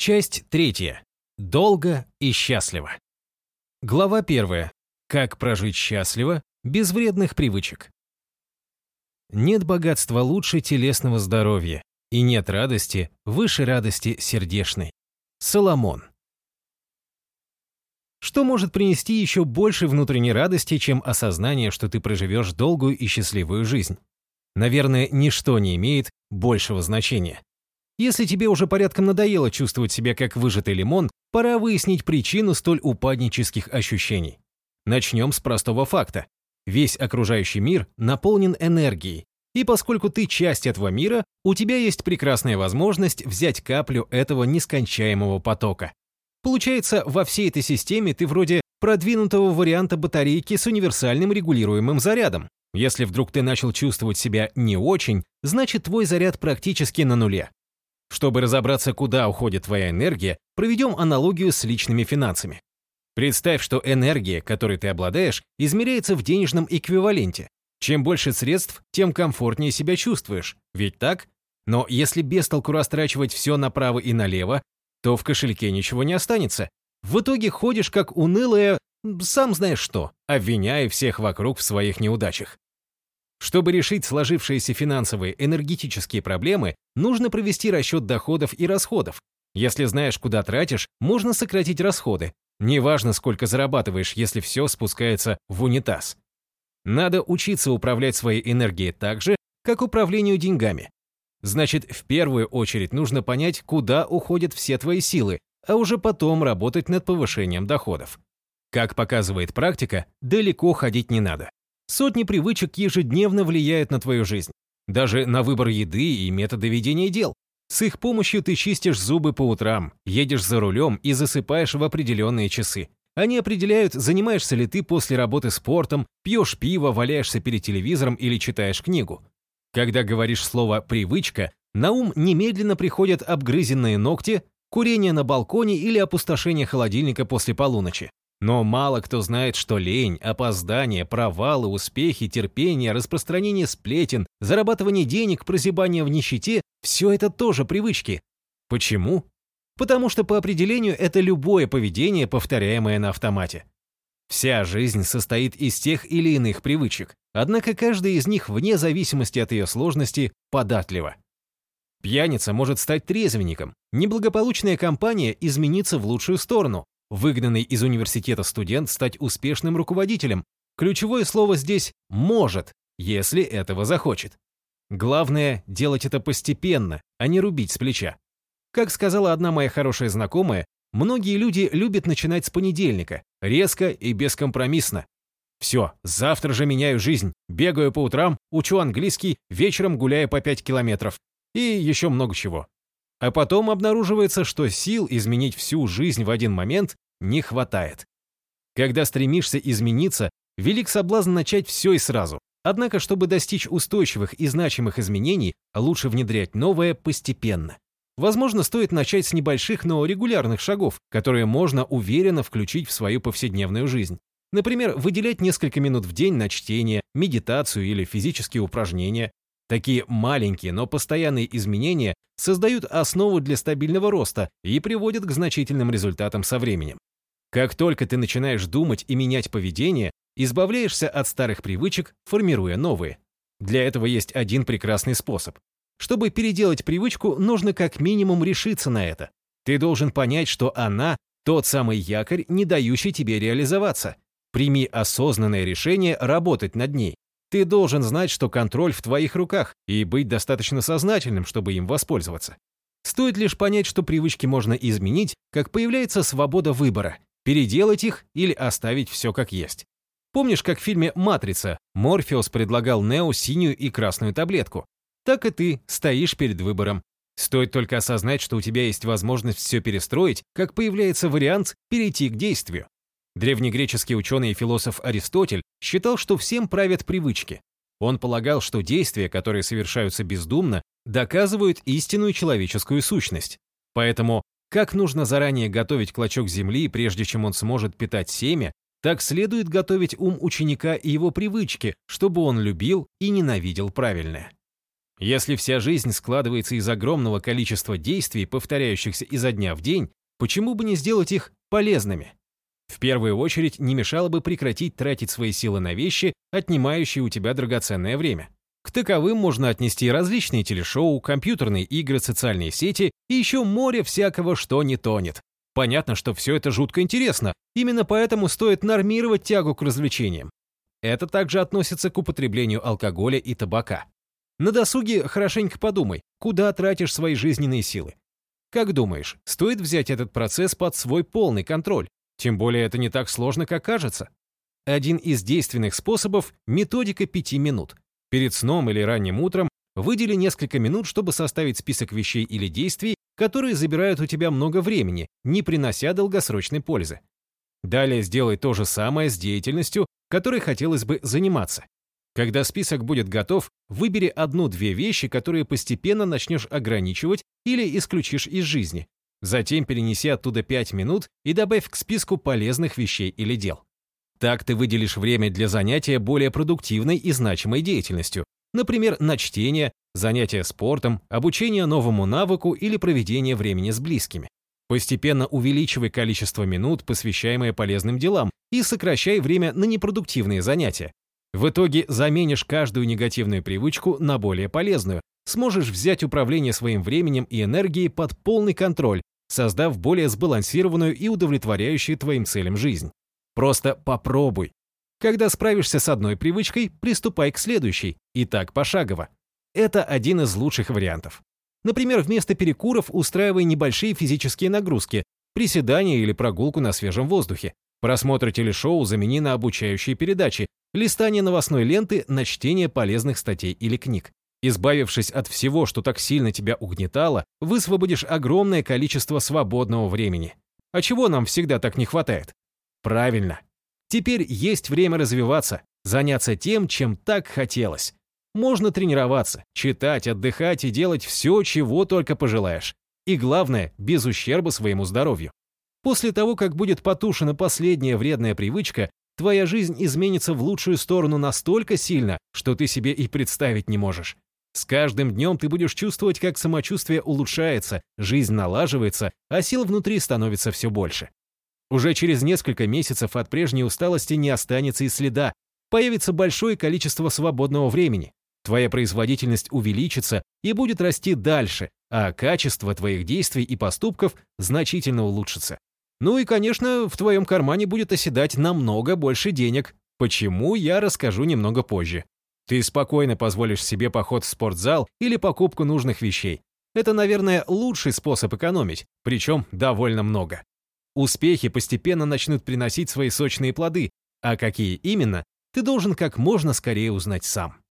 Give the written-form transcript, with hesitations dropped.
Часть 3. Долго и счастливо. Глава 1. Как прожить счастливо, без вредных привычек. Нет богатства лучше телесного здоровья, и нет радости выше радости сердечной. Соломон. Что может принести еще больше внутренней радости, чем осознание, что ты проживешь долгую и счастливую жизнь? Наверное, ничто не имеет большего значения. Если тебе уже порядком надоело чувствовать себя как выжатый лимон, пора выяснить причину столь упаднических ощущений. Начнем с простого факта. Весь окружающий мир наполнен энергией, и поскольку ты часть этого мира, у тебя есть прекрасная возможность взять каплю этого нескончаемого потока. Получается, во всей этой системе ты вроде продвинутого варианта батарейки с универсальным регулируемым зарядом. Если вдруг ты начал чувствовать себя не очень, значит твой заряд практически на нуле. Чтобы разобраться, куда уходит твоя энергия, проведем аналогию с личными финансами. Представь, что энергия, которой ты обладаешь, измеряется в денежном эквиваленте. Чем больше средств, тем комфортнее себя чувствуешь. Ведь так? Но если без толку растрачивать все направо и налево, то в кошельке ничего не останется. В итоге ходишь как унылая, сам знаешь что, обвиняя всех вокруг в своих неудачах. Чтобы решить сложившиеся финансовые энергетические проблемы, нужно провести расчет доходов и расходов. Если знаешь, куда тратишь, можно сократить расходы. Неважно, сколько зарабатываешь, если все спускается в унитаз. Надо учиться управлять своей энергией так же, как управлению деньгами. Значит, в первую очередь нужно понять, куда уходят все твои силы, а уже потом работать над повышением доходов. Как показывает практика, далеко ходить не надо. Сотни привычек ежедневно влияют на твою жизнь. Даже на выбор еды и методы ведения дел. С их помощью ты чистишь зубы по утрам, едешь за рулем и засыпаешь в определенные часы. Они определяют, занимаешься ли ты после работы спортом, пьешь пиво, валяешься перед телевизором или читаешь книгу. Когда говоришь слово «привычка», на ум немедленно приходят обгрызенные ногти, курение на балконе или опустошение холодильника после полуночи. Но мало кто знает, что лень, опоздание, провалы, успехи, терпение, распространение сплетен, зарабатывание денег, прозябание в нищете – все это тоже привычки. Почему? Потому что по определению это любое поведение, повторяемое на автомате. Вся жизнь состоит из тех или иных привычек, однако каждая из них, вне зависимости от ее сложности, податлива. Пьяница может стать трезвенником, неблагополучная компания измениться в лучшую сторону, выгнанный из университета студент стать успешным руководителем. Ключевое слово здесь «может», если этого захочет. Главное – делать это постепенно, а не рубить с плеча. Как сказала одна моя хорошая знакомая, многие люди любят начинать с понедельника, резко и бескомпромиссно. Все, завтра же меняю жизнь, бегаю по утрам, учу английский, вечером гуляю по 5 километров. И еще много чего. А потом обнаруживается, что сил изменить всю жизнь в один момент не хватает. Когда стремишься измениться, велик соблазн начать все и сразу. Однако, чтобы достичь устойчивых и значимых изменений, лучше внедрять новое постепенно. Возможно, стоит начать с небольших, но регулярных шагов, которые можно уверенно включить в свою повседневную жизнь. Например, выделять несколько минут в день на чтение, медитацию или физические упражнения. Такие маленькие, но постоянные изменения создают основу для стабильного роста и приводят к значительным результатам со временем. Как только ты начинаешь думать и менять поведение, избавляешься от старых привычек, формируя новые. Для этого есть один прекрасный способ. Чтобы переделать привычку, нужно как минимум решиться на это. Ты должен понять, что она – тот самый якорь, не дающий тебе реализоваться. Прими осознанное решение работать над ней. Ты должен знать, что контроль в твоих руках, и быть достаточно сознательным, чтобы им воспользоваться. Стоит лишь понять, что привычки можно изменить, как появляется свобода выбора – переделать их или оставить все как есть. Помнишь, как в фильме «Матрица» Морфеус предлагал Нео синюю и красную таблетку? Так и ты стоишь перед выбором. Стоит только осознать, что у тебя есть возможность все перестроить, как появляется вариант перейти к действию. Древнегреческий ученый и философ Аристотель считал, что всем правят привычки. Он полагал, что действия, которые совершаются бездумно, доказывают истинную человеческую сущность. Поэтому, как нужно заранее готовить клочок земли, прежде чем он сможет питать семя, так следует готовить ум ученика и его привычки, чтобы он любил и ненавидел правильное. Если вся жизнь складывается из огромного количества действий, повторяющихся изо дня в день, почему бы не сделать их полезными? В первую очередь, не мешало бы прекратить тратить свои силы на вещи, отнимающие у тебя драгоценное время. К таковым можно отнести различные телешоу, компьютерные игры, социальные сети и еще море всякого, что не тонет. Понятно, что все это жутко интересно, именно поэтому стоит нормировать тягу к развлечениям. Это также относится к употреблению алкоголя и табака. На досуге хорошенько подумай, куда тратишь свои жизненные силы. Как думаешь, стоит взять этот процесс под свой полный контроль? Тем более это не так сложно, как кажется. Один из действенных способов – методика 5 минут. Перед сном или ранним утром выдели несколько минут, чтобы составить список вещей или действий, которые забирают у тебя много времени, не принося долгосрочной пользы. Далее сделай то же самое с деятельностью, которой хотелось бы заниматься. Когда список будет готов, выбери 1-2 вещи, которые постепенно начнешь ограничивать или исключишь из жизни. Затем перенеси оттуда 5 минут и добавь к списку полезных вещей или дел. Так ты выделишь время для занятия более продуктивной и значимой деятельностью, например, на чтение, занятия спортом, обучение новому навыку или проведение времени с близкими. Постепенно увеличивай количество минут, посвящаемое полезным делам, и сокращай время на непродуктивные занятия. В итоге заменишь каждую негативную привычку на более полезную, сможешь взять управление своим временем и энергией под полный контроль, создав более сбалансированную и удовлетворяющую твоим целям жизнь. Просто попробуй. Когда справишься с одной привычкой, приступай к следующей, и так пошагово. Это один из лучших вариантов. Например, вместо перекуров устраивай небольшие физические нагрузки, приседания или прогулку на свежем воздухе. Просмотр телешоу замени на обучающие передачи, листание новостной ленты на чтение полезных статей или книг. Избавившись от всего, что так сильно тебя угнетало, высвободишь огромное количество свободного времени. А чего нам всегда так не хватает? Правильно. Теперь есть время развиваться, заняться тем, чем так хотелось. Можно тренироваться, читать, отдыхать и делать все, чего только пожелаешь. И главное, без ущерба своему здоровью. После того, как будет потушена последняя вредная привычка, твоя жизнь изменится в лучшую сторону настолько сильно, что ты себе и представить не можешь. С каждым днем ты будешь чувствовать, как самочувствие улучшается, жизнь налаживается, а сил внутри становится все больше. Уже через несколько месяцев от прежней усталости не останется и следа. Появится большое количество свободного времени. Твоя производительность увеличится и будет расти дальше, а качество твоих действий и поступков значительно улучшится. Ну и, конечно, в твоем кармане будет оседать намного больше денег. Почему, я расскажу немного позже. Ты спокойно позволишь себе поход в спортзал или покупку нужных вещей. Это, наверное, лучший способ экономить, причем довольно много. Успехи постепенно начнут приносить свои сочные плоды, а какие именно, ты должен как можно скорее узнать сам.